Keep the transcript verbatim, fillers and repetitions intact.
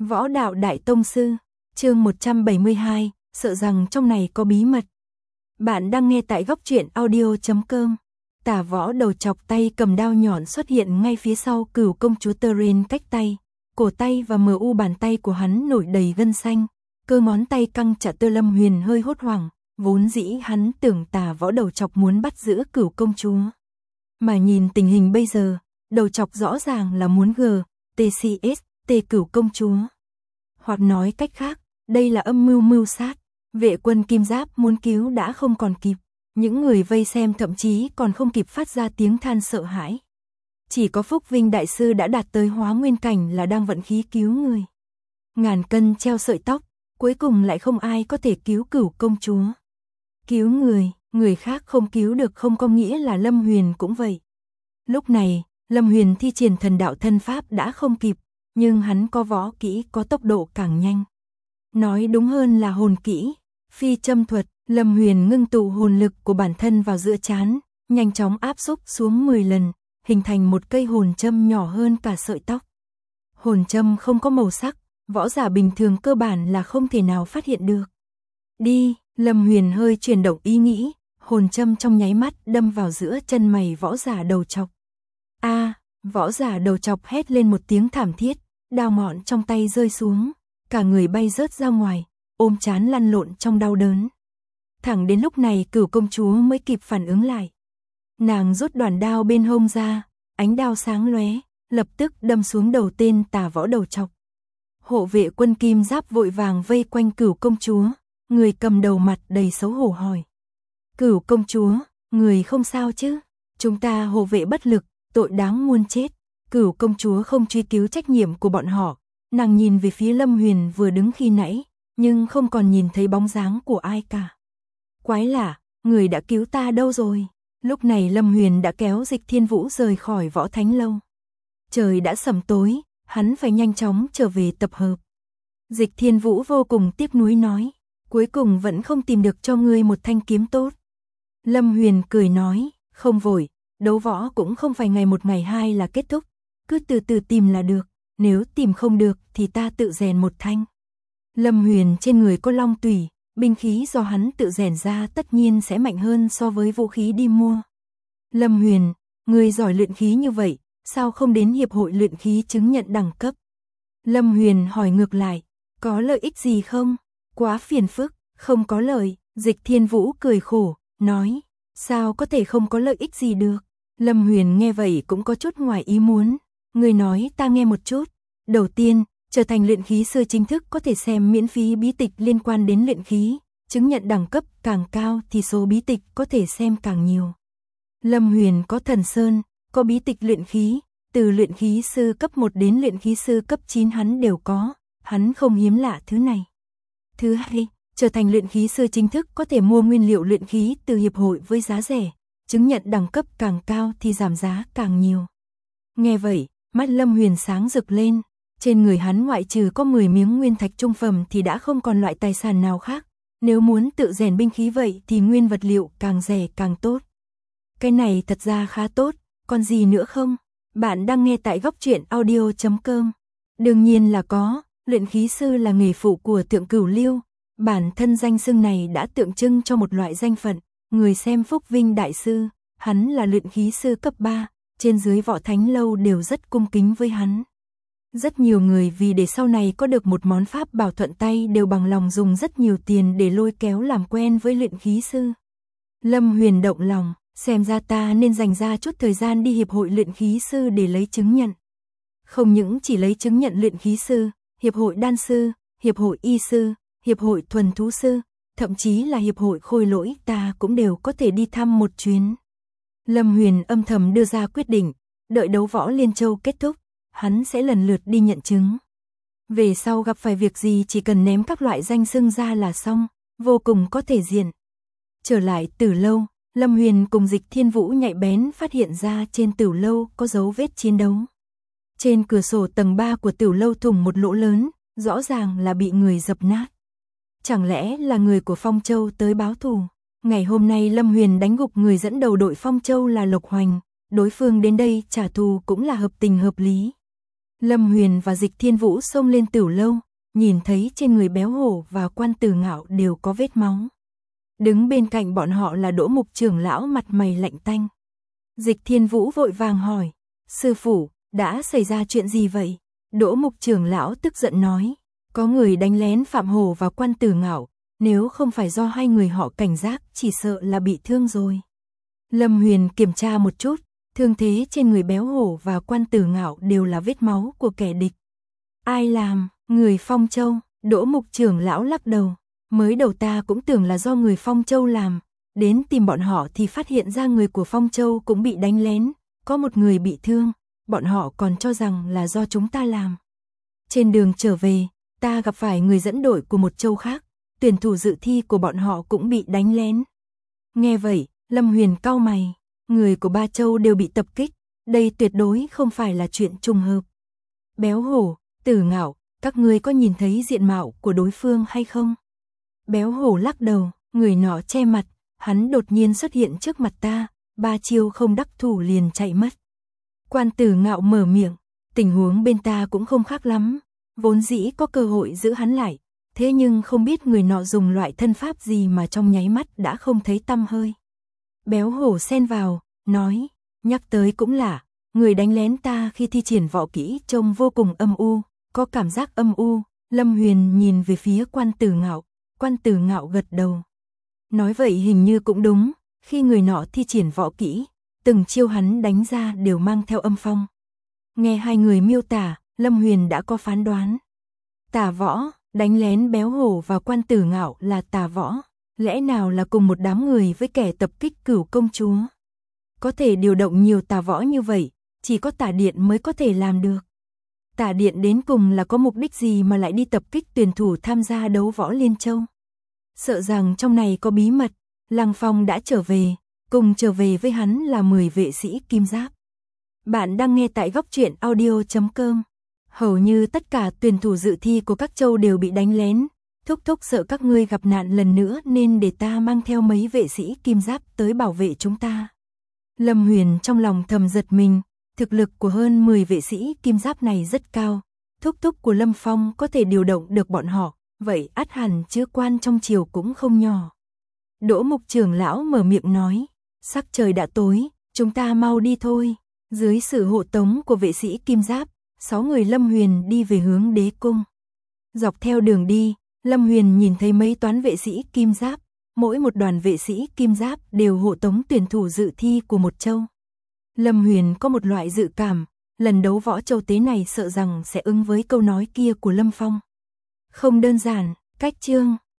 Võ đạo đại tông sư, chương một trăm bảy mươi hai, sợ rằng trong này có bí mật. Bạn đang nghe tại góc truyện audio chấm com. Tả Võ đầu chọc tay cầm đao nhọn xuất hiện ngay phía sau Cửu công chúa Teren cách tay, cổ tay và mờ u bàn tay của hắn nổi đầy gân xanh, cơ ngón tay căng chặt. Tơ Lâm Huyền hơi hốt hoảng, vốn dĩ hắn tưởng Tả Võ đầu chọc muốn bắt giữ Cửu công chúa. Mà nhìn tình hình bây giờ, đầu chọc rõ ràng là muốn g, tê xê ét, tê Cửu công chúa. Hoặc nói cách khác, đây là âm mưu mưu sát, vệ quân Kim Giáp muốn cứu đã không còn kịp, những người vây xem thậm chí còn không kịp phát ra tiếng than sợ hãi. Chỉ có Phúc Vinh đại sư đã đạt tới hóa nguyên cảnh là đang vận khí cứu người. Ngàn cân treo sợi tóc, cuối cùng lại không ai có thể cứu Cửu công chúa. Cứu người, người khác không cứu được không có nghĩa là Lâm Huyền cũng vậy. Lúc này, Lâm Huyền thi triển thần đạo thân pháp đã không kịp, nhưng hắn có võ kỹ có tốc độ càng nhanh. Nói đúng hơn là hồn kỹ, phi châm thuật. Lâm Huyền ngưng tụ hồn lực của bản thân vào giữa trán, nhanh chóng áp xúc xuống mười lần, hình thành một cây hồn châm nhỏ hơn cả sợi tóc. Hồn châm không có màu sắc, võ giả bình thường cơ bản là không thể nào phát hiện được. Đi, Lâm Huyền hơi chuyển động ý nghĩ, hồn châm trong nháy mắt đâm vào giữa chân mày võ giả đầu chọc. A, võ giả đầu chọc hét lên một tiếng thảm thiết, đao ngọn trong tay rơi xuống, cả người bay rớt ra ngoài, ôm trán lăn lộn trong đau đớn. Thẳng đến lúc này Cửu công chúa mới kịp phản ứng lại. Nàng rút đoàn đao bên hông ra, ánh đao sáng lóe, lập tức đâm xuống đầu tên Tả Võ đầu chọc. Hộ vệ quân Kim Giáp vội vàng vây quanh Cửu công chúa, người cầm đầu mặt đầy xấu hổ hỏi. Cửu công chúa, người không sao chứ? Chúng ta hộ vệ bất lực, tội đáng muôn chết. Cửu công chúa không truy cứu trách nhiệm của bọn họ, nàng nhìn về phía Lâm Huyền vừa đứng khi nãy, nhưng không còn nhìn thấy bóng dáng của ai cả. Quái lạ, người đã cứu ta đâu rồi? Lúc này Lâm Huyền đã kéo Dịch Thiên Vũ rời khỏi Võ Thánh Lâu. Trời đã sẩm tối, hắn phải nhanh chóng trở về tập hợp. Dịch Thiên Vũ vô cùng tiếc nuối nói, cuối cùng vẫn không tìm được cho ngươi một thanh kiếm tốt. Lâm Huyền cười nói, không vội, đấu võ cũng không phải ngày một ngày hai là kết thúc, cứ từ từ tìm là được, nếu tìm không được thì ta tự rèn một thanh. Lâm Huyền trên người có long tùy, binh khí do hắn tự rèn ra tất nhiên sẽ mạnh hơn so với vũ khí đi mua. Lâm Huyền, người giỏi luyện khí như vậy, sao không đến hiệp hội luyện khí chứng nhận đẳng cấp? Lâm Huyền hỏi ngược lại, có lợi ích gì không? Quá phiền phức, không có lợi. Dịch Thiên Vũ cười khổ, nói, sao có thể không có lợi ích gì được? Lâm Huyền nghe vậy cũng có chút ngoài ý muốn, người nói ta nghe một chút. Đầu tiên, trở thành luyện khí sư chính thức có thể xem miễn phí bí tịch liên quan đến luyện khí, chứng nhận đẳng cấp càng cao thì số bí tịch có thể xem càng nhiều. Lâm Huyền có Thần Sơn, có bí tịch luyện khí, từ luyện khí sư cấp một đến luyện khí sư cấp chín hắn đều có, hắn không hiếm lạ thứ này. Thứ hai, trở thành luyện khí sư chính thức có thể mua nguyên liệu luyện khí từ hiệp hội với giá rẻ, chứng nhận đẳng cấp càng cao thì giảm giá càng nhiều. Nghe vậy, mắt Lâm Huyền sáng rực lên. Trên người hắn ngoại trừ có mười miếng nguyên thạch trung phẩm thì đã không còn loại tài sản nào khác. Nếu muốn tự rèn binh khí vậy thì nguyên vật liệu càng rẻ càng tốt. Cái này thật ra khá tốt, còn gì nữa không? Bạn đang nghe tại góc truyện audio chấm com. Đương nhiên là có, luyện khí sư là nghề phụ của Thượng Cửu Liêu. Bản thân danh xưng này đã tượng trưng cho một loại danh phận. Người xem Phúc Vinh đại sư, hắn là luyện khí sư cấp ba, trên dưới Võ Thánh Lâu đều rất cung kính với hắn. Rất nhiều người vì để sau này có được một món pháp bảo thuận tay đều bằng lòng dùng rất nhiều tiền để lôi kéo làm quen với luyện khí sư. Lâm Huyền động lòng, xem ra ta nên dành ra chút thời gian đi hiệp hội luyện khí sư để lấy chứng nhận. Không những chỉ lấy chứng nhận luyện khí sư, hiệp hội đan sư, hiệp hội y sư, hiệp hội thuần thú sư, thậm chí là hiệp hội khôi lỗi ta cũng đều có thể đi thăm một chuyến. Lâm Huyền âm thầm đưa ra quyết định, đợi đấu võ Liên Châu kết thúc, hắn sẽ lần lượt đi nhận chứng. Về sau gặp phải việc gì chỉ cần ném các loại danh xưng ra là xong, vô cùng có thể diện. Trở lại Tử Lâu, Lâm Huyền cùng Dịch Thiên Vũ nhạy bén phát hiện ra trên Tử Lâu có dấu vết chiến đấu. Trên cửa sổ tầng ba của Tử Lâu thủng một lỗ lớn, rõ ràng là bị người dập nát. Chẳng lẽ là người của Phong Châu tới báo thù? Ngày hôm nay Lâm Huyền đánh gục người dẫn đầu đội Phong Châu là Lộc Hoành, đối phương đến đây trả thù cũng là hợp tình hợp lý. Lâm Huyền và Dịch Thiên Vũ xông lên Tửu lâu, nhìn thấy trên người Béo Hổ và Quan Tử Ngạo đều có vết máu. Đứng bên cạnh bọn họ là Đỗ Mục trưởng lão mặt mày lạnh tanh. Dịch Thiên Vũ vội vàng hỏi, sư phụ, đã xảy ra chuyện gì vậy? Đỗ Mục trưởng lão tức giận nói, có người đánh lén Phạm Hổ và Quan Tử Ngạo, nếu không phải do hai người họ cảnh giác chỉ sợ là bị thương rồi. Lâm Huyền kiểm tra một chút, thương thế trên người Béo Hổ và Quan Tử Ngạo đều là vết máu của kẻ địch. Ai làm? Người Phong Châu. Đỗ Mục trưởng lão lắc đầu, mới đầu ta cũng tưởng là do người Phong Châu làm, đến tìm bọn họ thì phát hiện ra người của Phong Châu cũng bị đánh lén, có một người bị thương, bọn họ còn cho rằng là do chúng ta làm. Trên đường trở về, ta gặp phải người dẫn đội của một châu khác, tuyển thủ dự thi của bọn họ cũng bị đánh lén. Nghe vậy, Lâm Huyền cau mày, người của ba châu đều bị tập kích, đây tuyệt đối không phải là chuyện trùng hợp. Béo Hổ, Tử Ngạo, các ngươi có nhìn thấy diện mạo của đối phương hay không? Béo Hổ lắc đầu, người nọ che mặt, hắn đột nhiên xuất hiện trước mặt ta, ba chiêu không đắc thủ liền chạy mất. Quan Tử Ngạo mở miệng, tình huống bên ta cũng không khác lắm, vốn dĩ có cơ hội giữ hắn lại, thế nhưng không biết người nọ dùng loại thân pháp gì mà trong nháy mắt đã không thấy tăm hơi. Béo Hổ xen vào, nói, nhắc tới cũng lạ, người đánh lén ta khi thi triển võ kỹ trông vô cùng âm u, có cảm giác âm u. Lâm Huyền nhìn về phía Quan Tử Ngạo, Quan Tử Ngạo gật đầu. Nói vậy hình như cũng đúng, khi người nọ thi triển võ kỹ, từng chiêu hắn đánh ra đều mang theo âm phong. Nghe hai người miêu tả, Lâm Huyền đã có phán đoán. Tà võ, đánh lén Béo Hổ và Quan Tử Ngạo là tà võ, lẽ nào là cùng một đám người với kẻ tập kích Cửu công chúa? Có thể điều động nhiều tà võ như vậy, chỉ có Tả Điện mới có thể làm được. Tả Điện đến cùng là có mục đích gì mà lại đi tập kích tuyển thủ tham gia đấu võ Liên Châu? Sợ rằng trong này có bí mật, Lăng Phong đã trở về, cùng trở về với hắn là mười vệ sĩ kim giáp. Bạn đang nghe tại góc truyện audio chấm com. Hầu như tất cả tuyển thủ dự thi của các châu đều bị đánh lén, thúc thúc sợ các ngươi gặp nạn lần nữa nên để ta mang theo mấy vệ sĩ kim giáp tới bảo vệ chúng ta. Lâm Huyền trong lòng thầm giật mình, thực lực của hơn mười vệ sĩ kim giáp này rất cao, thúc thúc của Lâm Phong có thể điều động được bọn họ, vậy ắt hẳn chứa quan trong triều cũng không nhỏ. Đỗ Mục trưởng lão mở miệng nói, sắc trời đã tối, chúng ta mau đi thôi. Dưới sự hộ tống của vệ sĩ kim giáp, sáu người Lâm Huyền đi về hướng Đế cung. Dọc theo đường đi, Lâm Huyền nhìn thấy mấy toán vệ sĩ kim giáp, mỗi một đoàn vệ sĩ kim giáp đều hộ tống tuyển thủ dự thi của một châu. Lâm Huyền có một loại dự cảm, lần đấu võ châu tế này sợ rằng sẽ ứng với câu nói kia của Lâm Phong. Không đơn giản, cách chương